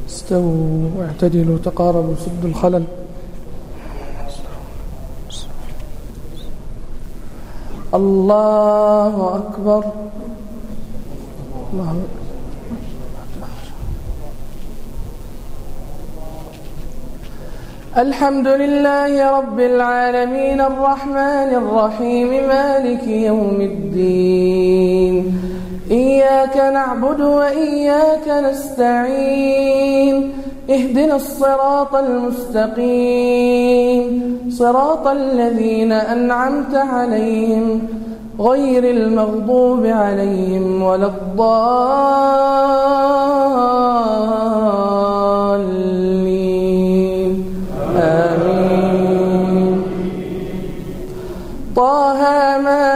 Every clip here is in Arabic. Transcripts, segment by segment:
استووا واعتدلوا تقاربوا سدوا الخلل. الله أكبر. الله أكبر. الحمد لله رب العالمين الرحمن الرحيم مالك يوم الدين. إياك نعبد وإياك نستعين. اهدنا الصراط المستقيم صراط الذين أنعمت عليهم غير المغضوب عليهم ولا الضالين. آمين. طه ما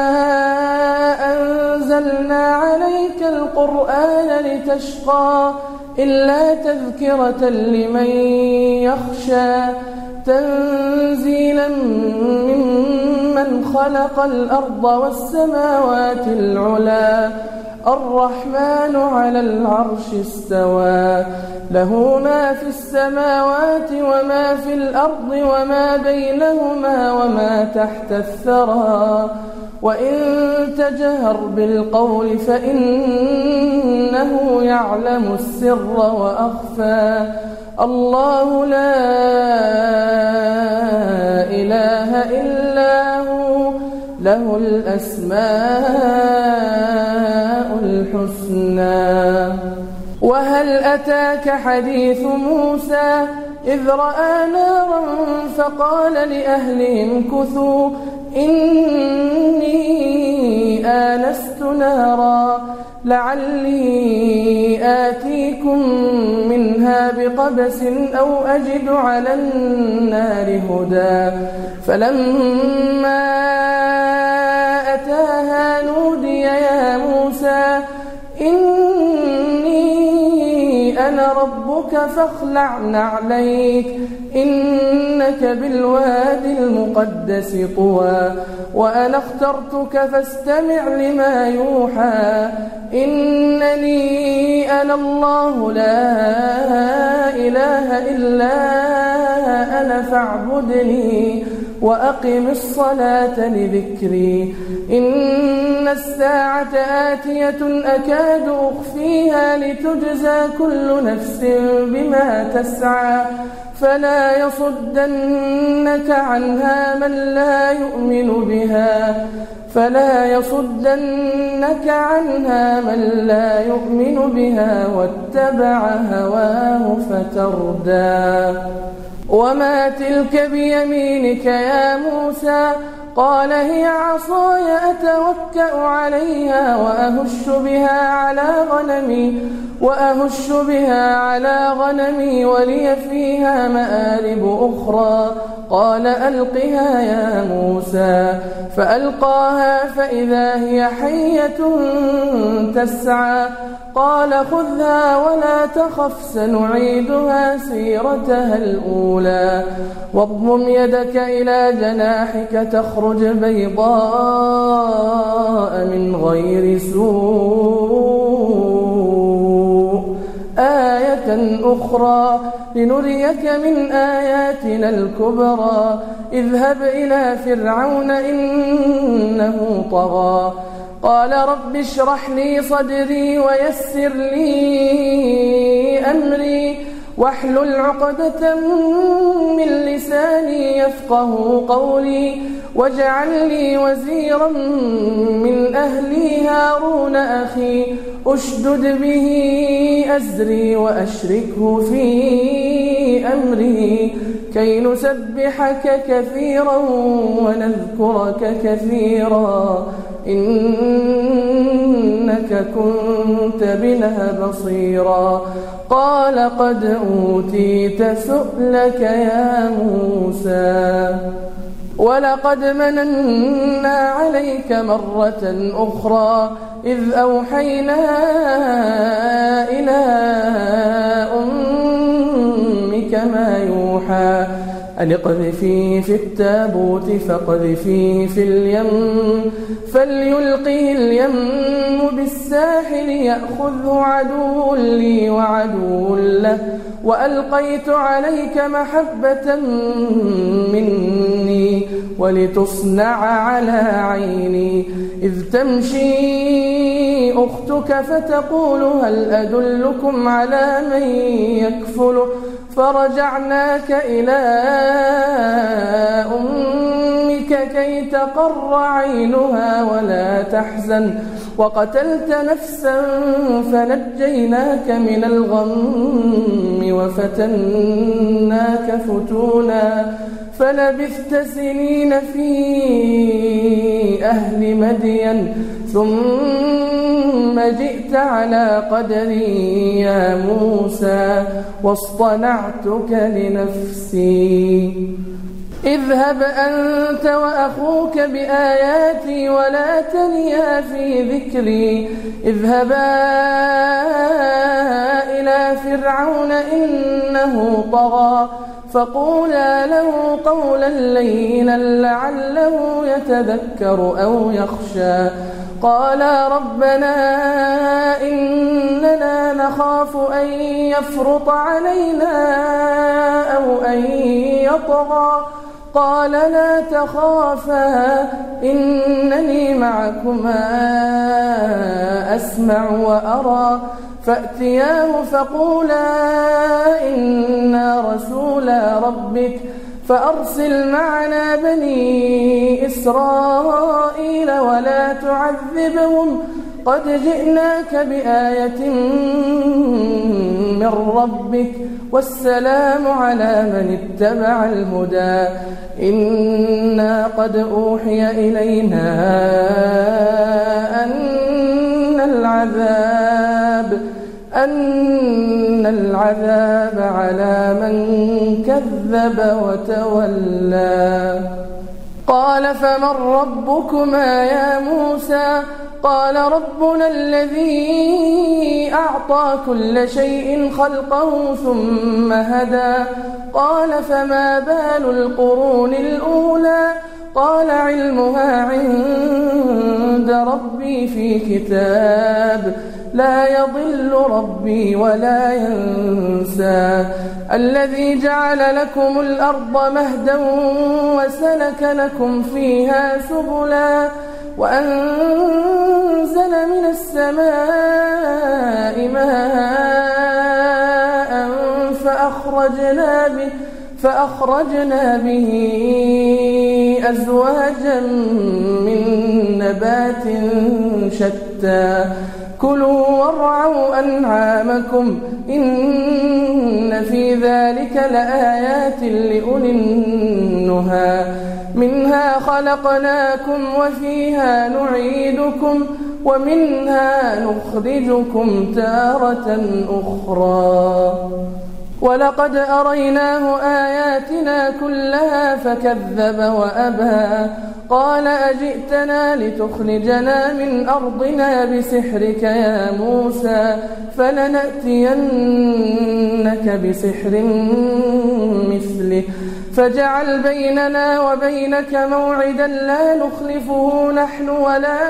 أنزلنا عليك القرآن لتشقى إلا تذكرة لمن يخشى تنزيلا ممن خلق الأرض والسماوات العلى الرحمن على العرش استوى له ما في السماوات وما في الأرض وما بينهما وما تحت الثرى وإن تجهر بالقول فإنه يعلم السر وأخفى الله لا إله إلا هو له الأسماء الحسنى. وهل أتاك حديث موسى إذ رأى نارا فقال لأهلهم كثوا إني آنست نارا لعلي آتيكم منها بقبس أو أجد على النار هدى فلما أتاها نودي يا موسى إني أنا ربك فاخلع نعليك إنك بالوادي المقدس طوى وأنا اخترتك فاستمع لما يوحى إنني أنا الله لا إله إلا أنا فاعبدني وأقم الصلاة لذكري إن الساعة آتية أكاد أخفيها لتجزى كل نفس بما تسعى فلا يصدنك عنها من لا يؤمن بها واتبع هواه فتردى. وما تلك بيمينك يا موسى قال هي عصاي أتوكأ عليها وأهش بها على غنمي ولي فيها مآرب أخرى قال ألقها يا موسى فألقاها فإذا هي حية تسعى قال خذها ولا تخف سنعيدها سيرتها الأولى واضمم يدك إلى جناحك تخرج بيضاء من غير سوء آية أخرى لنريك من آياتنا الكبرى اذهب إلى فرعون إنه طغى قال رب اشرح لي صدري ويسر لي أمري واحلل عقدة من لساني يفقه قولي واجعل لي وزيرا من أهلي هارون أخي أشدد به أزري وأشركه في أمري كي نسبحك كثيرا ونذكرك كثيرا إنك كنت بنا بصيرا قال قد أوتيت سؤلك يا موسى ولقد مننا عليك مرة أخرى إذ أوحينا إلى أمك ما يوحى أن اقذفيه في التابوت فاقذفيه في اليم فليلقه اليم بالساحل يأخذه عدو لي وعدو له وألقيت عليك محبة مني ولتصنع على عيني إذ تمشي أختك فتقول هل أدلكم على من يكفله فرجعناك إلى أمك كي تقر عينها ولا تحزن وقتلت نفسا فنجيناك من الغم وفتناك فتونا فلبثت سنين في أهل مدين ثم جئت على قدري يا موسى واصطنعتك لنفسي اذهب أنت وأخوك بآياتي ولا تنيا في ذكري اذهبا إلى فرعون إنه طغى فقولا له قولا لينا لعله يتذكر أو يخشى قالا ربنا إننا نخاف أن يفرط علينا أو أن يطغى قال لا تخافا إنني معكما أسمع وأرى فأتياه فقولا إنا رسولا ربك فأرسل معنا بني إسرائيل ولا تعذبهم قد جئناك بآية من ربك والسلام على من اتبع الهدى إنا قد أوحي إلينا أن العذاب على من كذب وتولى قال فمن ربكما يا موسى قال ربنا الذي أعطى كل شيء خلقه ثم هدى قال فما بال القرون الأولى قال علمها عند ربي في كتاب لا يضل ربي ولا ينسى الذي جعل لكم الأرض مهدا وسلك لكم فيها سبلا وأنزل من السماء ماء فأخرجنا به أزواجا من نبات شتى كلوا وارعوا أنعامكم إن في ذلك لآيات لأولي النهى منها خلقناكم وفيها نعيدكم ومنها نخرجكم تارة أخرى ولقد أريناه آياتنا كلها فكذب وأبى قال أجئتنا لتخرجنا من أرضنا بسحرك يا موسى فلنأتينك بسحر مثله فاجعل بيننا وبينك موعدا لا نخلفه نحن ولا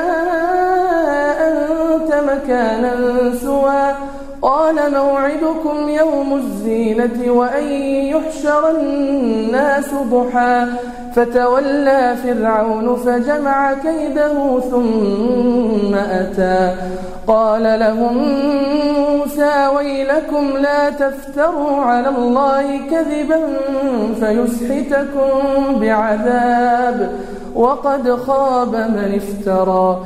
أنت مكانا سوى قال موعدكم يوم الزينة وأن يحشر الناس ضحى فتولى فرعون فجمع كيده ثم أتى قال لهم موسى ويلكم لا تفتروا على الله كذبا فيسحتكم بعذاب وقد خاب من افترى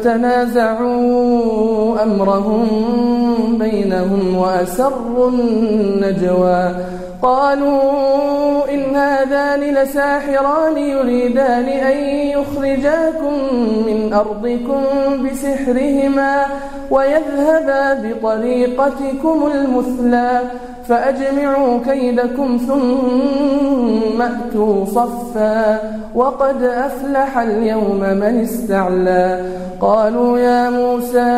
فتنازعوا أمرهم بينهم وأسروا النجوى قالوا إن هذان لساحران يريدان أن يخرجاكم من أرضكم بسحرهما ويذهبا بطريقتكم المثلى فأجمعوا كيدكم ثم أتوا صفا وقد أفلح اليوم من استعلى قالوا يا موسى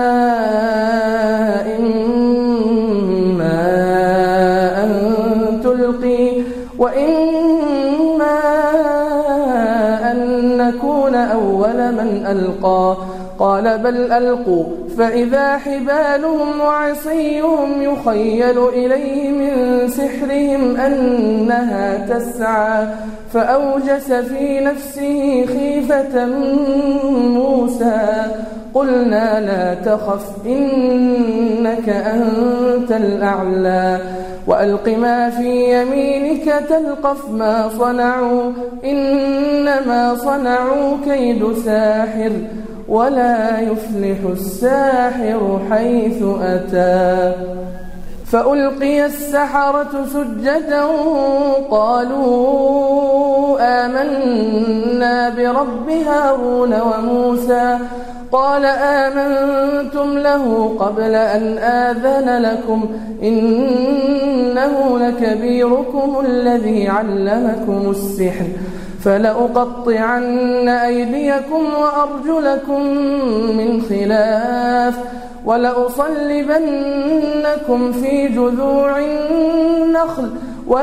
إما أن تلقي وإما أن نكون أول من ألقى قال بل ألقوا فإذا حبالهم وعصيهم يخيل إليه من سحرهم أنها تسعى فأوجس في نفسه خيفة موسى قلنا لا تخف إنك أنت الأعلى وألق ما في يمينك تلقف ما صنعوا إنما صنعوا كيد ساحر ولا يفلح الساحر حيث أتى فألقي السحرة سجدا قالوا آمنا برب هارون وموسى قال آمنتم له قبل أن آذن لكم إنه لكبيركم الذي علمكم السحر فلأقطعن أيديكم وأرجلكم من خلاف ولأصلبنكم في جذوع النخل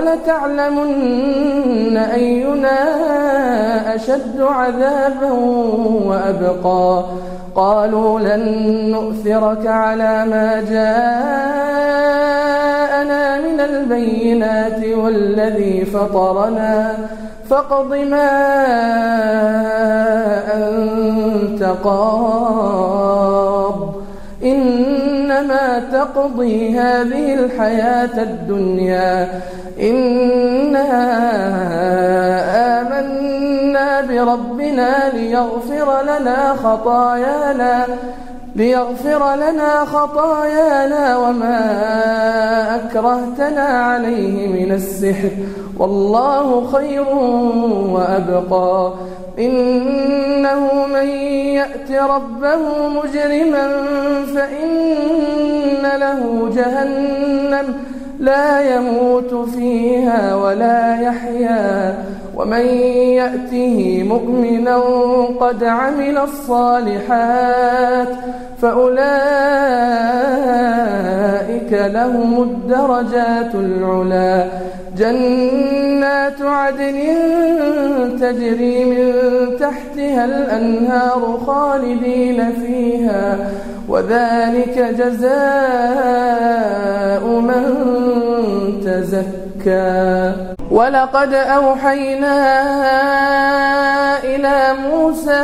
ولتعلمن أينا أشد عذابا وأبقى قالوا لن نؤثرك على ما جاءنا من البينات والذي فطرنا فاقض ما أنت قاض إنما تقضي هذه الحياة الدنيا إنا آمنا بربنا ليغفر لنا خطايانا وما أكرهتنا عليه من السحر والله خير وأبقى إنه من يأت ربه مجرما فإن له جهنم لا يموت فيها ولا يحيا ومن يأته مؤمنا قد عمل الصالحات فأولئك لهم الدرجات العلى جنات عدن تجري من تحتها الأنهار خالدين فيها وذلك جزاء من تزكى ولقد أوحينا إلى موسى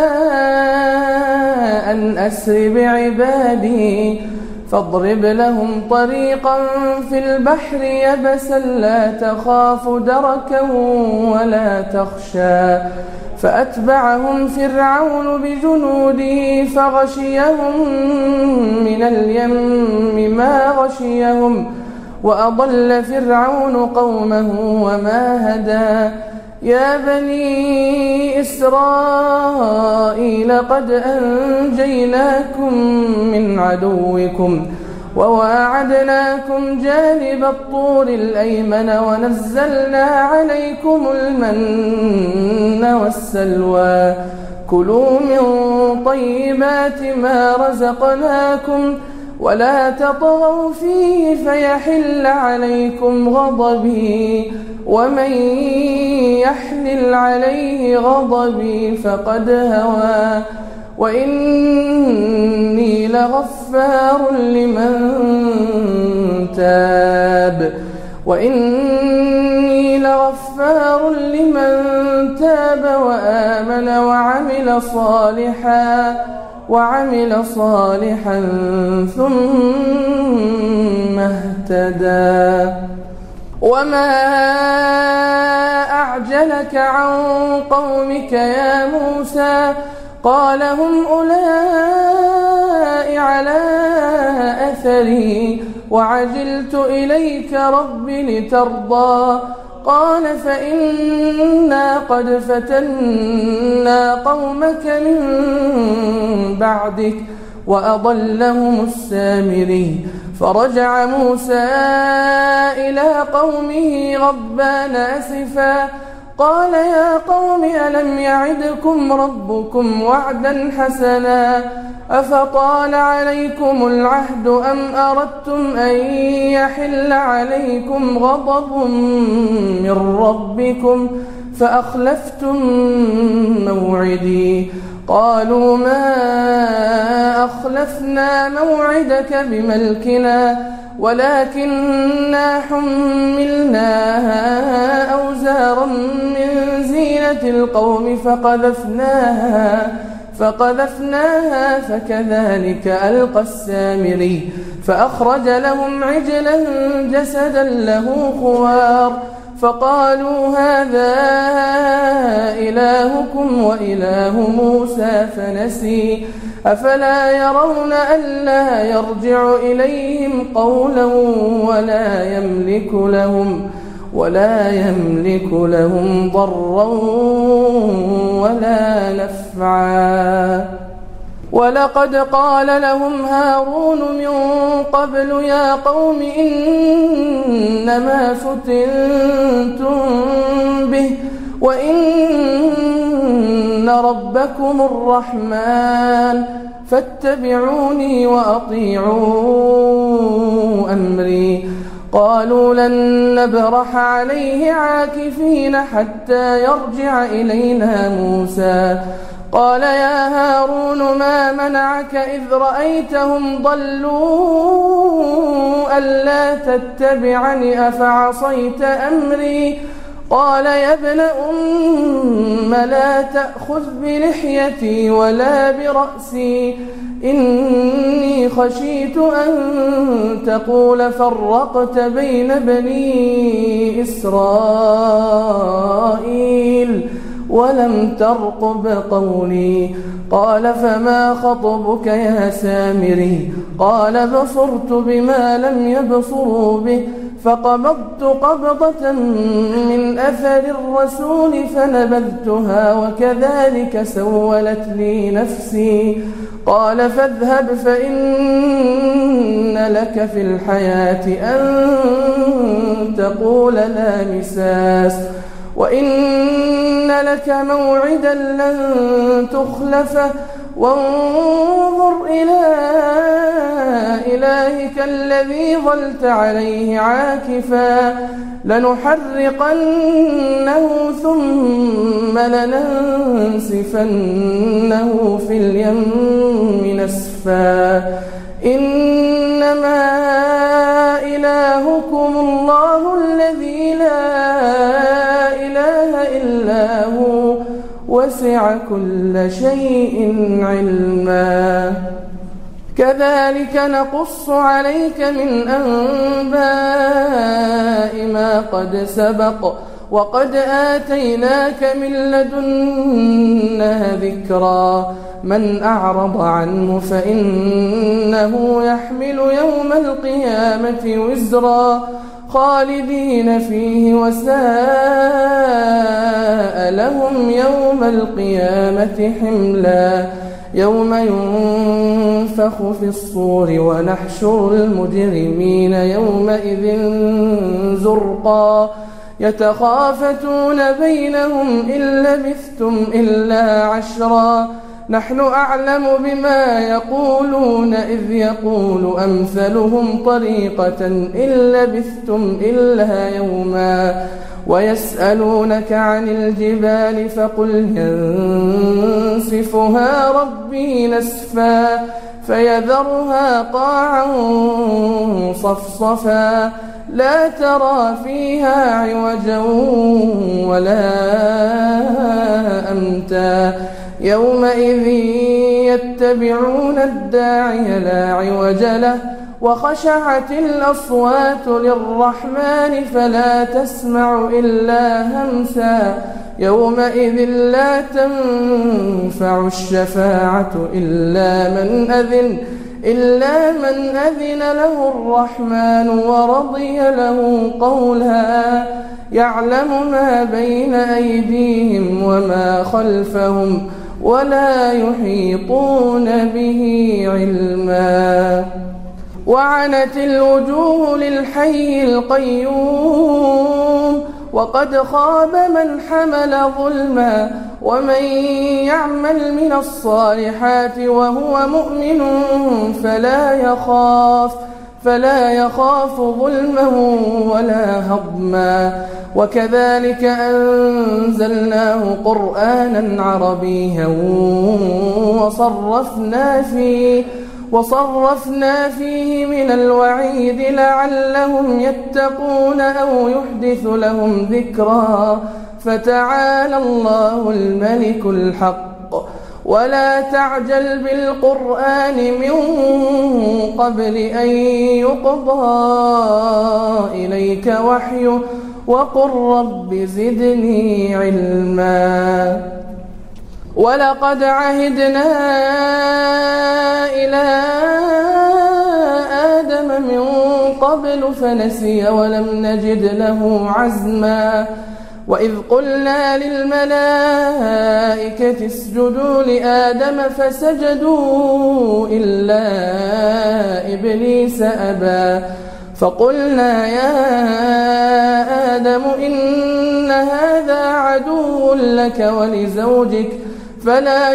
أن أسر بعبادي فاضرب لهم طريقا في البحر يبسا لا تخاف دركا ولا تخشى فأتبعهم فرعون بجنوده فغشيهم من اليم ما غشيهم وأضل فرعون قومه وما هدى يا بني إسرائيل قد أنجيناكم من عدوكم وواعدناكم جانب الطور الأيمن ونزلنا عليكم المن والسلوى كلوا من طيبات ما رزقناكم ولا تطغوا فيه فيحل عليكم غضبي ومن يحلل عليه غضبي فقد هوى وإني لغفار لمن تاب وآمن وعمل صالحا ثم اهتدى وما أعجلك عن قومك يا موسى قال هم أولئك على أثري وعجلت إليك رب لترضى قال فإنا قد فتنا قومك من بعدك وأضلهم السامري فرجع موسى إلى قومه غضبان أسفا قال يا قوم ألم يعدكم ربكم وعدا حسنا أفطال عليكم العهد أم أردتم أن يحل عليكم غضب من ربكم فأخلفتم موعدي. قالوا ما أخلفنا موعدك بملكنا ولكننا حملنا أوزارا من زينة القوم فقذفناها فكذلك ألقى السامري. فأخرج لهم عجلا جسدا له خوار فقالوا هذا إلهكم وإله موسى فنسي. أفلا يرون ألا يرجع إليهم قولا ولا يملك لهم ضرا ولا نفعا. ولقد قال لهم هارون من قبل يا قوم إنما فتنتم به وإن ربكم الرحمن فاتبعوني وأطيعوا أمري. قالوا لن نبرح عليه عاكفين حتى يرجع إلينا موسى. قال يا هارون ما منعك إذ رأيتهم ضلوا ألا تتبعني أفعصيت أمري. قال يا ابن أم لا تأخذ بلحيتي ولا برأسي إني خشيت أن تقول فرقت بين بني إسرائيل ولم ترقب قولي. قال فما خطبك يا سامري؟ قال بصرت بما لم يبصروا به فقبضت قبضة من أثر الرسول فنبذتها وكذلك سولت لي نفسي. قال فاذهب فإن لك في الحياة أن تقول لا مساس وإن لك موعدا لن تخلفه وانظر إلى إلهك الذي ظلت عليه عاكفا لنحرقنه ثم لننسفنه في اليم نسفا. إنما إلهكم الله الذي لا إله إلا هو وسع كل شيء علما. كذلك نقص عليك من أنباء ما قد سبق وقد آتيناك من لدنا ذكرا. من أعرض عنه فإنه يحمل يوم القيامة وزرا خالدين فيه وساء لهم يوم القيامة حملا. يوم ينفخ في الصور ونحشر المجرمين يومئذ زرقا يتخافتون بينهم إن لبثتم إلا عشرا. نحن أعلم بما يقولون إذ يقول أمثلهم طريقة إن لبثتم إلا يوما. ويسألونك عن الجبال فقل ينسفها ربي نسفا فيذرها قاعا صفصفا لا ترى فيها عوجا ولا أمتا. يومئذ يتبعون الداعي لا عوج له وخشعت الأصوات للرحمن فلا تسمع إلا همسا. يومئذ لا تنفع الشفاعة إلا من أذن له الرحمن ورضي له قولا. يعلم ما بين أيديهم وما خلفهم ولا يحيطون به علما. وعنت الوجوه للحي القيوم وقد خاب من حمل ظلما. ومن يعمل من الصالحات وهو مؤمن فلا يخاف ظلما ولا هضما. وكذلك أنزلناه قرآنا عربيا وصرفنا فيه من الوعيد لعلهم يتقون أو يحدث لهم ذكرا. فتعالى الله الملك الحق. ولا تعجل بالقرآن من قبل أن يقضى إليك وحيه وقل رب زدني علما. ولقد عهدنا إلى آدم من قبل فنسي ولم نجد له عزما. وإذ قلنا للملائكة اسجدوا لآدم فسجدوا إلا إبليس أبى. فقلنا يا آدم إن هذا عدو لك ولزوجك فلا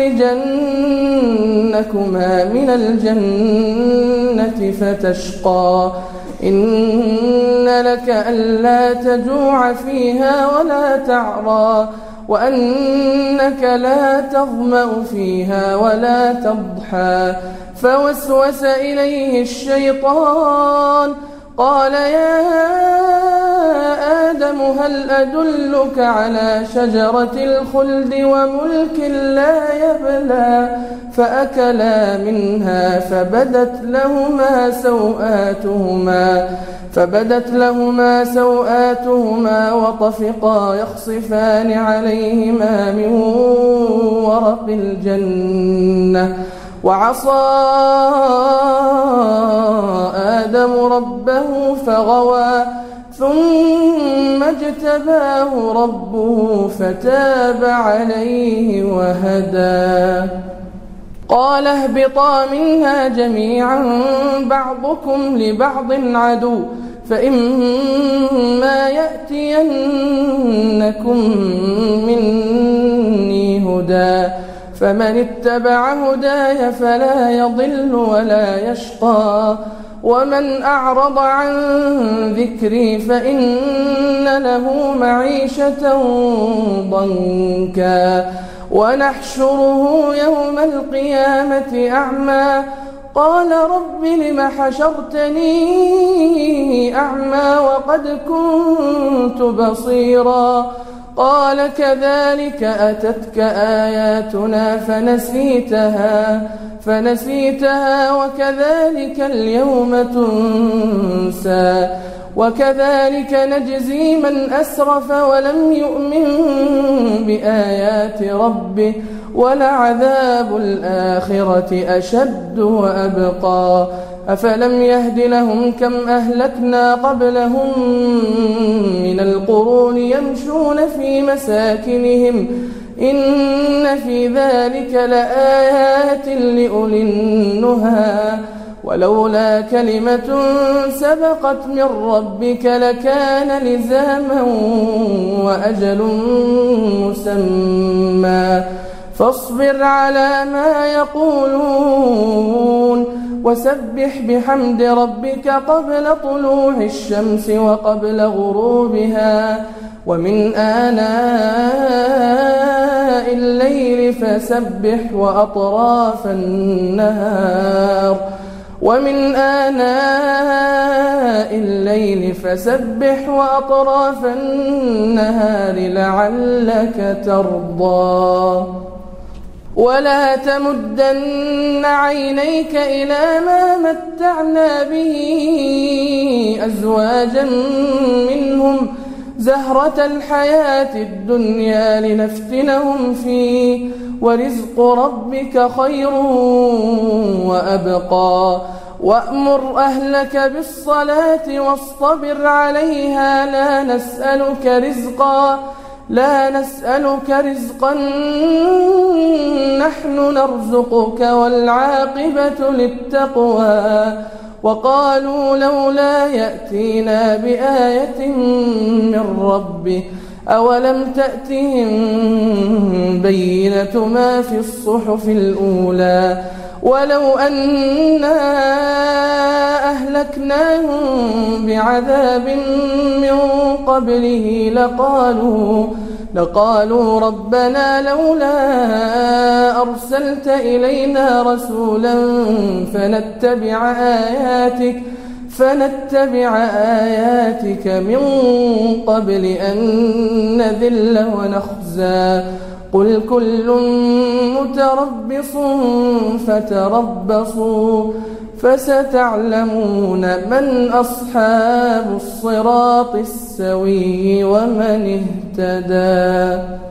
يخرجنكما من الجنة فتشقى. إن لك ألا تجوع فيها ولا تعرى وأنك لا تظمأ فيها ولا تضحى. فوسوس إليه الشيطان قال يا آدم هل أدلك على شجرة الخلد وملك لا يبلى. فأكلا منها فبدت لهما سوآتهما وطفقا يخصفان عليهما من ورق الجنة. وعصى آدم ربه فغوى ثم اجتباه ربه فتاب عليه وهدى. قال اهبطا منها جميعا بعضكم لبعض عدو فإما يأتينكم مني هدى فمن اتبع هداي فلا يضل ولا يشقى. ومن أعرض عن ذكري فإن له معيشة ضنكا ونحشره يوم القيامة أعمى. قال رب لم حشرتني أعمى وقد كنت بصيرا. قال كذلك أتتك آياتنا فنسيتها وكذلك اليوم تنسى. وكذلك نجزي من أسرف ولم يؤمن بآيات ربه ولعذاب الآخرة أشد وأبقى. أفلم يهد لهم كم أهلكنا قبلهم من القرون يمشون في مساكنهم إن في ذلك لآيات لأولي النهى. ولولا كلمة سبقت من ربك لكان لزاما وأجل مسمى. فاصبر على ما يقولون وسبح بحمد ربك قبل طلوع الشمس وقبل غروبها ومن آناء الليل فسبح وأطراف النهار لعلك ترضى. ولا تمدن عينيك إلى ما متعنا به أزواجا منهم زهرة الحياة الدنيا لنفتنهم فيه ورزق ربك خير وأبقى. وأمر أهلك بالصلاة واصطبر عليها لا نسألك رزقا نحن نرزقك والعاقبة للتقوى. وقالوا لولا يأتينا بآية من ربه أولم تأتهم بينة ما في الصحف الأولى. ولو أنا أهلكناهم بعذاب من قبله لقالوا ربنا لولا أرسلت إلينا رسولا فنتبع آياتك من قبل أن نذل ونخزى قل كل متربص فتربصوا فستعلمون من أصحاب الصراط السوي ومن اهتدى.